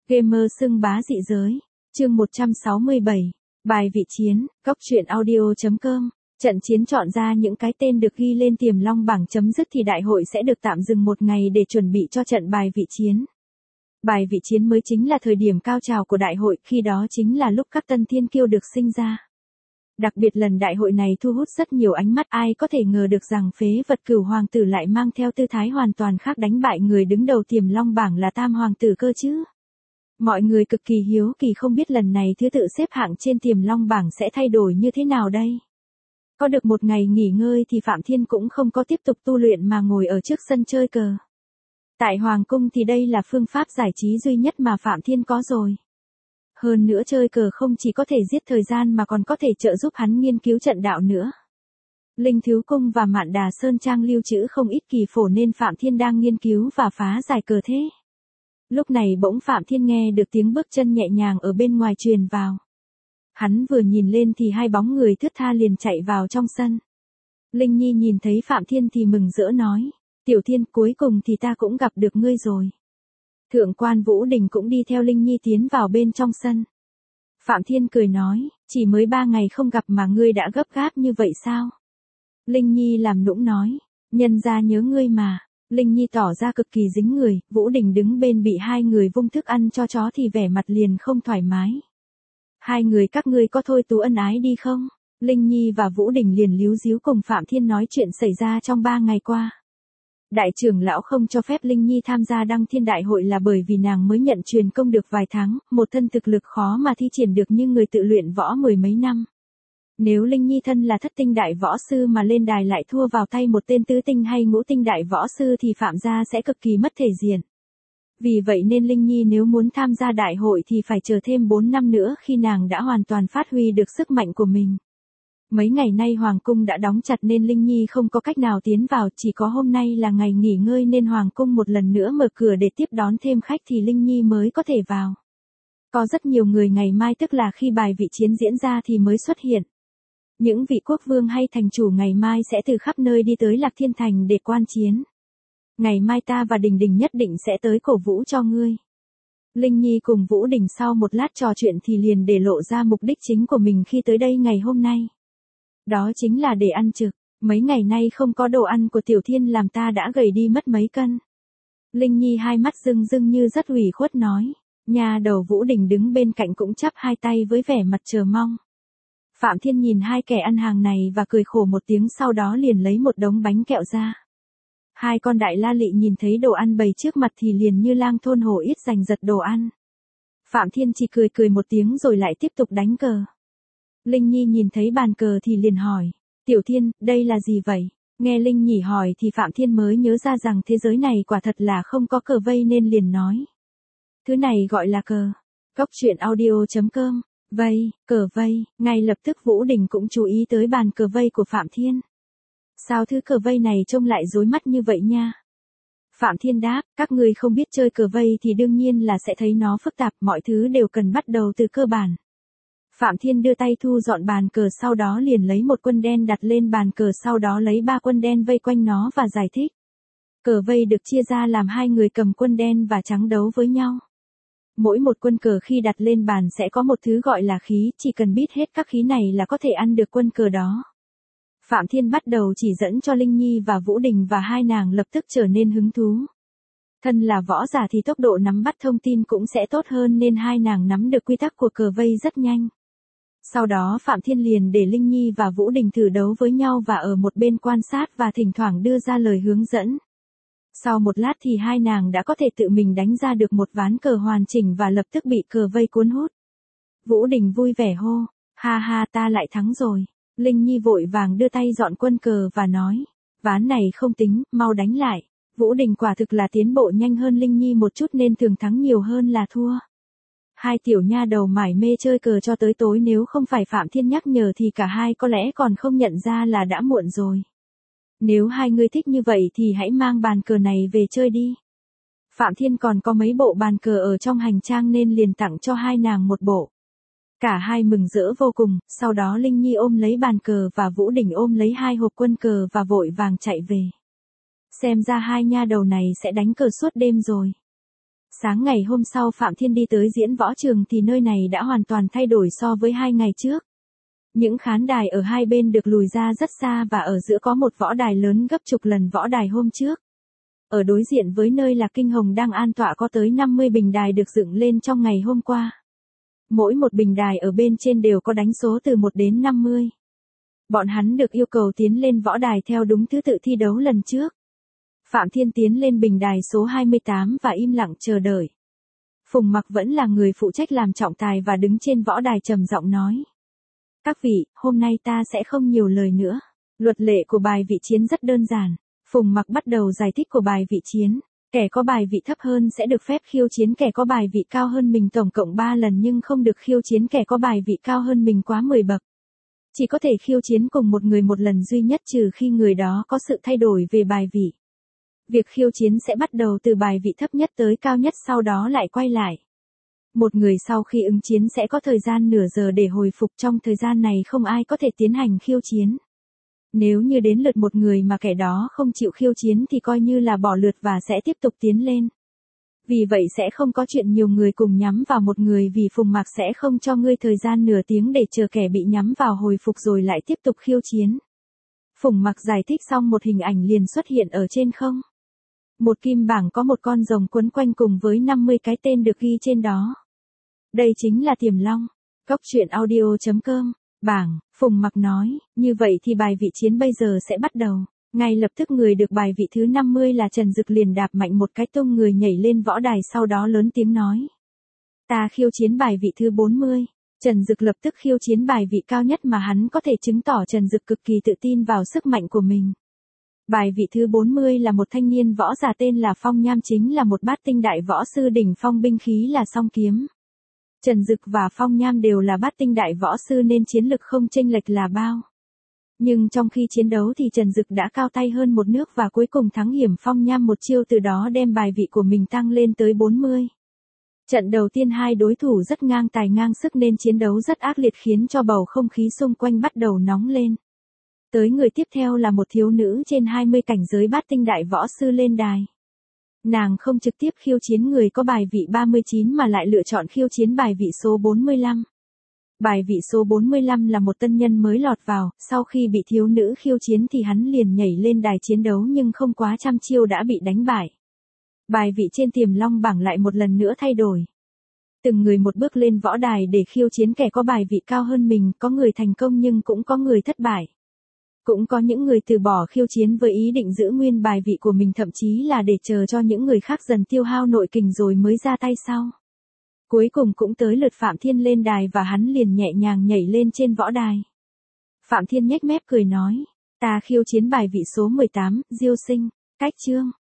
Gamer xưng bá dị giới. Chương 167. Bài vị chiến, Cóc truyện audio.com. Trận chiến chọn ra những cái tên được ghi lên tiềm long bảng chấm dứt thì đại hội sẽ được tạm dừng một ngày để chuẩn bị cho trận bài vị chiến. Bài vị chiến mới chính là thời điểm cao trào của đại hội, khi đó chính là lúc các tân thiên kiêu được sinh ra. Đặc biệt lần đại hội này thu hút rất nhiều ánh mắt, ai có thể ngờ được rằng phế vật Cửu hoàng tử lại mang theo tư thái hoàn toàn khác đánh bại người đứng đầu tiềm long bảng là Tam hoàng tử cơ chứ. Mọi người cực kỳ hiếu kỳ không biết lần này thứ tự xếp hạng trên tiềm long bảng sẽ thay đổi như thế nào đây. Có được một ngày nghỉ ngơi thì Phạm Thiên cũng không có tiếp tục tu luyện mà ngồi ở trước sân chơi cờ. Tại Hoàng cung thì đây là phương pháp giải trí duy nhất mà Phạm Thiên có rồi. Hơn nữa chơi cờ không chỉ có thể giết thời gian mà còn có thể trợ giúp hắn nghiên cứu trận đạo nữa. Linh Thiếu Cung và Mạn Đà Sơn Trang lưu trữ không ít kỳ phổ nên Phạm Thiên đang nghiên cứu và phá giải cờ thế. Lúc này bỗng Phạm Thiên nghe được tiếng bước chân nhẹ nhàng ở bên ngoài truyền vào. Hắn vừa nhìn lên thì hai bóng người thướt tha liền chạy vào trong sân. Linh Nhi nhìn thấy Phạm Thiên thì mừng rỡ nói, Tiểu Thiên, cuối cùng thì ta cũng gặp được ngươi rồi. Thượng quan Vũ Đình cũng đi theo Linh Nhi tiến vào bên trong sân. Phạm Thiên cười nói, chỉ mới 3 ngày không gặp mà ngươi đã gấp gáp như vậy sao? Linh Nhi làm nũng nói, nhân ra nhớ ngươi mà. Linh Nhi tỏ ra cực kỳ dính người, Vũ Đình đứng bên bị hai người vung thức ăn cho chó thì vẻ mặt liền không thoải mái. Hai người các ngươi có thôi tú ân ái đi không? Linh Nhi và Vũ Đình liền líu díu cùng Phạm Thiên nói chuyện xảy ra trong 3 ngày qua. Đại trưởng lão không cho phép Linh Nhi tham gia Đăng Thiên Đại hội là bởi vì nàng mới nhận truyền công được vài tháng, một thân thực lực khó mà thi triển được như người tự luyện võ 10 mấy năm. Nếu Linh Nhi thân là thất tinh đại võ sư mà lên đài lại thua vào tay một tên tứ tinh hay ngũ tinh đại võ sư thì Phạm gia sẽ cực kỳ mất thể diện. Vì vậy nên Linh Nhi nếu muốn tham gia đại hội thì phải chờ thêm 4 năm nữa khi nàng đã hoàn toàn phát huy được sức mạnh của mình. Mấy ngày nay Hoàng cung đã đóng chặt nên Linh Nhi không có cách nào tiến vào, chỉ có hôm nay là ngày nghỉ ngơi nên Hoàng cung một lần nữa mở cửa để tiếp đón thêm khách thì Linh Nhi mới có thể vào. Có rất nhiều người ngày mai tức là khi bài vị chiến diễn ra thì mới xuất hiện. Những vị quốc vương hay thành chủ ngày mai sẽ từ khắp nơi đi tới Lạc Thiên Thành để quan chiến. Ngày mai ta và Đình Đình nhất định sẽ tới cổ vũ cho ngươi. Linh Nhi cùng Vũ Đình sau một lát trò chuyện thì liền để lộ ra mục đích chính của mình khi tới đây ngày hôm nay. Đó chính là để ăn trực, mấy ngày nay không có đồ ăn của Tiểu Thiên làm ta đã gầy đi mất mấy cân. Linh Nhi hai mắt rưng rưng như rất ủy khuất nói, nhà đầu Vũ Đình đứng bên cạnh cũng chắp hai tay với vẻ mặt chờ mong. Phạm Thiên nhìn hai kẻ ăn hàng này và cười khổ một tiếng sau đó liền lấy một đống bánh kẹo ra. Hai con đại la lị nhìn thấy đồ ăn bày trước mặt thì liền như lang thôn hổ ít giành giật đồ ăn. Phạm Thiên chỉ cười một tiếng rồi lại tiếp tục đánh cờ. Linh Nhi nhìn thấy bàn cờ thì liền hỏi, Tiểu Thiên, đây là gì vậy? Nghe Linh Nhi hỏi thì Phạm Thiên mới nhớ ra rằng thế giới này quả thật là không có cờ vây nên liền nói. Thứ này gọi là cờ. Cóc truyện audio.com. Vây, cờ vây, ngay lập tức Vũ Đình cũng chú ý tới bàn cờ vây của Phạm Thiên. Sao thứ cờ vây này trông lại rối mắt như vậy nha? Phạm Thiên đáp, các ngươi không biết chơi cờ vây thì đương nhiên là sẽ thấy nó phức tạp, mọi thứ đều cần bắt đầu từ cơ bản. Phạm Thiên đưa tay thu dọn bàn cờ sau đó liền lấy một quân đen đặt lên bàn cờ sau đó lấy 3 quân đen vây quanh nó và giải thích. Cờ vây được chia ra làm 2 người cầm quân đen và trắng đấu với nhau. Mỗi một quân cờ khi đặt lên bàn sẽ có một thứ gọi là khí, chỉ cần biết hết các khí này là có thể ăn được quân cờ đó. Phạm Thiên bắt đầu chỉ dẫn cho Linh Nhi và Vũ Đình và hai nàng lập tức trở nên hứng thú. Thân là võ giả thì tốc độ nắm bắt thông tin cũng sẽ tốt hơn nên hai nàng nắm được quy tắc của cờ vây rất nhanh. Sau đó Phạm Thiên liền để Linh Nhi và Vũ Đình thử đấu với nhau và ở một bên quan sát và thỉnh thoảng đưa ra lời hướng dẫn. Sau một lát thì hai nàng đã có thể tự mình đánh ra được một ván cờ hoàn chỉnh và lập tức bị cờ vây cuốn hút. Vũ Đình vui vẻ hô, ha ha ta lại thắng rồi. Linh Nhi vội vàng đưa tay dọn quân cờ và nói, ván này không tính, mau đánh lại. Vũ Đình quả thực là tiến bộ nhanh hơn Linh Nhi một chút nên thường thắng nhiều hơn là thua. Hai tiểu nha đầu mải mê chơi cờ cho tới tối, nếu không phải Phạm Thiên nhắc nhở thì cả hai có lẽ còn không nhận ra là đã muộn rồi. Nếu hai người thích như vậy thì hãy mang bàn cờ này về chơi đi. Phạm Thiên còn có mấy bộ bàn cờ ở trong hành trang nên liền tặng cho hai nàng một bộ. Cả hai mừng rỡ vô cùng, sau đó Linh Nhi ôm lấy bàn cờ và Vũ Đình ôm lấy 2 hộp quân cờ và vội vàng chạy về. Xem ra hai nha đầu này sẽ đánh cờ suốt đêm rồi. Sáng ngày hôm sau Phạm Thiên đi tới diễn võ trường thì nơi này đã hoàn toàn thay đổi so với 2 ngày trước. Những khán đài ở hai bên được lùi ra rất xa và ở giữa có một võ đài lớn gấp chục lần võ đài hôm trước. Ở đối diện với nơi là Kinh Hồng đang an tọa có tới 50 bình đài được dựng lên trong ngày hôm qua. Mỗi một bình đài ở bên trên đều có đánh số từ 1 đến 50. Bọn hắn được yêu cầu tiến lên võ đài theo đúng thứ tự thi đấu lần trước. Phạm Thiên tiến lên bình đài số 28 và im lặng chờ đợi. Phùng Mặc vẫn là người phụ trách làm trọng tài và đứng trên võ đài trầm giọng nói. Các vị, hôm nay ta sẽ không nhiều lời nữa. Luật lệ của bài vị chiến rất đơn giản. Phùng Mặc bắt đầu giải thích của bài vị chiến. Kẻ có bài vị thấp hơn sẽ được phép khiêu chiến kẻ có bài vị cao hơn mình tổng cộng 3 lần nhưng không được khiêu chiến kẻ có bài vị cao hơn mình quá 10 bậc. Chỉ có thể khiêu chiến cùng một người một lần duy nhất trừ khi người đó có sự thay đổi về bài vị. Việc khiêu chiến sẽ bắt đầu từ bài vị thấp nhất tới cao nhất sau đó lại quay lại. Một người sau khi ứng chiến sẽ có thời gian nửa giờ để hồi phục, trong thời gian này không ai có thể tiến hành khiêu chiến. Nếu như đến lượt một người mà kẻ đó không chịu khiêu chiến thì coi như là bỏ lượt và sẽ tiếp tục tiến lên. Vì vậy sẽ không có chuyện nhiều người cùng nhắm vào một người vì Phùng Mặc sẽ không cho ngươi thời gian nửa tiếng để chờ kẻ bị nhắm vào hồi phục rồi lại tiếp tục khiêu chiến. Phùng Mặc giải thích xong một hình ảnh liền xuất hiện ở trên không. Một kim bảng có một con rồng quấn quanh cùng với 50 cái tên được ghi trên đó. Đây chính là Tiềm Long. Cốc truyện audio.com. Bảng, Phùng Mặc nói, như vậy thì bài vị chiến bây giờ sẽ bắt đầu. Ngay lập tức người được bài vị thứ 50 là Trần Dực liền đạp mạnh một cái tung người nhảy lên võ đài sau đó lớn tiếng nói. Ta khiêu chiến bài vị thứ 40. Trần Dực lập tức khiêu chiến bài vị cao nhất mà hắn có thể chứng tỏ Trần Dực cực kỳ tự tin vào sức mạnh của mình. Bài vị thứ 40 là một thanh niên võ giả tên là Phong Nham, chính là một bát tinh đại võ sư, đỉnh phong binh khí là song kiếm. Trần Dực và Phong Nham đều là bát tinh đại võ sư nên chiến lực không chênh lệch là bao. Nhưng trong khi chiến đấu thì Trần Dực đã cao tay hơn một nước và cuối cùng thắng hiểm Phong Nham một chiêu, từ đó đem bài vị của mình tăng lên tới 40. Trận đầu tiên hai đối thủ rất ngang tài ngang sức nên chiến đấu rất ác liệt khiến cho bầu không khí xung quanh bắt đầu nóng lên. Tới người tiếp theo là một thiếu nữ trên 20 cảnh giới bát tinh đại võ sư lên đài. Nàng không trực tiếp khiêu chiến người có bài vị 39 mà lại lựa chọn khiêu chiến bài vị số 45. Bài vị số 45 là một tân nhân mới lọt vào, sau khi bị thiếu nữ khiêu chiến thì hắn liền nhảy lên đài chiến đấu nhưng không quá trăm chiêu đã bị đánh bại. Bài vị trên Tiềm Long bảng lại một lần nữa thay đổi. Từng người một bước lên võ đài để khiêu chiến kẻ có bài vị cao hơn mình, có người thành công nhưng cũng có người thất bại. Cũng có những người từ bỏ khiêu chiến với ý định giữ nguyên bài vị của mình, thậm chí là để chờ cho những người khác dần tiêu hao nội kình rồi mới ra tay sau. Cuối cùng cũng tới lượt Phạm Thiên lên đài và hắn liền nhẹ nhàng nhảy lên trên võ đài. Phạm Thiên nhếch mép cười nói, ta khiêu chiến bài vị số 18, Diêu Sinh, Cách Chương.